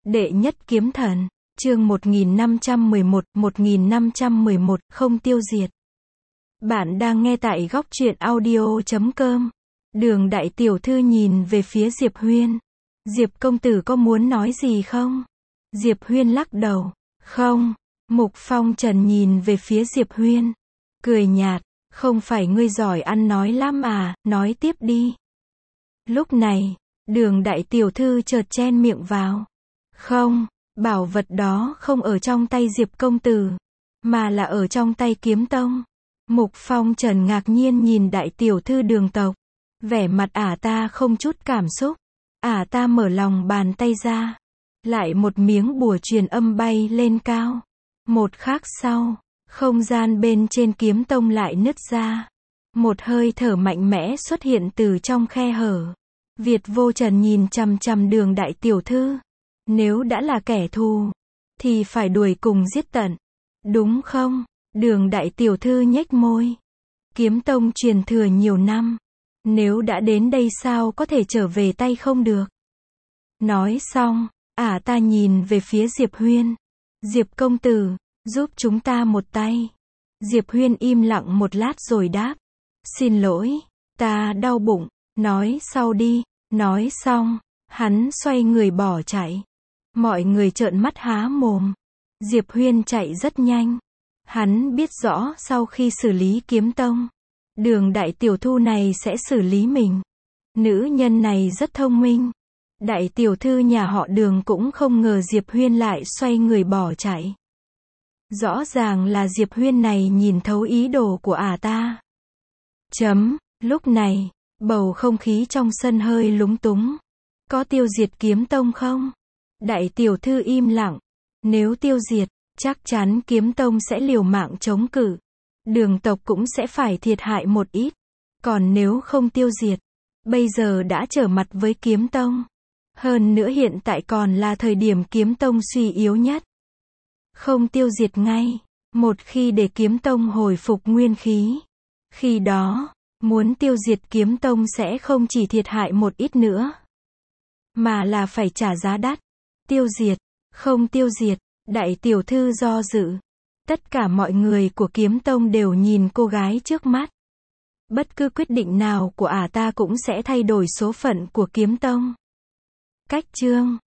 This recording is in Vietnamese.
Đệ nhất kiếm thần, chương 1511, không tiêu diệt. Bạn đang nghe tại góc truyện audio.com. Đường đại tiểu thư nhìn về phía Diệp Huyên. Diệp công tử có muốn nói gì không? Diệp Huyên lắc đầu. Không. Mục Phong Trần nhìn về phía Diệp Huyên. Cười nhạt. Không phải ngươi giỏi ăn nói lắm à, nói tiếp đi. Lúc này, đường đại tiểu thư chợt chen miệng vào. Không, bảo vật đó không ở trong tay Diệp công tử, mà là ở trong tay Kiếm Tông. Mục Phong Trần ngạc nhiên nhìn đại tiểu thư đường tộc. Vẻ mặt ta không chút cảm xúc. Ta mở lòng bàn tay ra. Lại một miếng bùa truyền âm bay lên cao. Một khắc sau, không gian bên trên Kiếm Tông lại nứt ra. Một hơi thở mạnh mẽ xuất hiện từ trong khe hở. Việt Vô Trần nhìn chằm chằm đường đại tiểu thư. Nếu đã là kẻ thù, thì phải đuổi cùng giết tận. Đúng không? Đường đại tiểu thư nhếch môi. Kiếm Tông truyền thừa nhiều năm. Nếu đã đến đây sao có thể trở về tay không được? Nói xong, ta nhìn về phía Diệp Huyên. Diệp công tử, giúp chúng ta một tay. Diệp Huyên im lặng một lát rồi đáp. Xin lỗi, ta đau bụng, nói sau đi. Nói xong, hắn xoay người bỏ chạy. Mọi người trợn mắt há mồm. Diệp Huyên chạy rất nhanh. Hắn biết rõ sau khi xử lý Kiếm Tông, đường đại tiểu thư này sẽ xử lý mình. Nữ nhân này rất thông minh. Đại tiểu thư nhà họ Đường cũng không ngờ Diệp Huyên lại xoay người bỏ chạy. Rõ ràng là Diệp Huyên này nhìn thấu ý đồ của ta. Lúc này, bầu không khí trong sân hơi lúng túng. Có tiêu diệt Kiếm Tông không? Đại tiểu thư im lặng. Nếu tiêu diệt, chắc chắn Kiếm Tông sẽ liều mạng chống cự. Đường tộc cũng sẽ phải thiệt hại một ít. Còn nếu không tiêu diệt, bây giờ đã trở mặt với Kiếm Tông. Hơn nữa hiện tại còn là thời điểm Kiếm Tông suy yếu nhất. Không tiêu diệt ngay. Một khi để Kiếm Tông hồi phục nguyên khí, khi đó, muốn tiêu diệt Kiếm Tông sẽ không chỉ thiệt hại một ít nữa, mà là phải trả giá đắt. Tiêu diệt, không tiêu diệt, đại tiểu thư do dự. Tất cả mọi người của Kiếm Tông đều nhìn cô gái trước mắt. Bất cứ quyết định nào của ta cũng sẽ thay đổi số phận của Kiếm Tông. Cách chương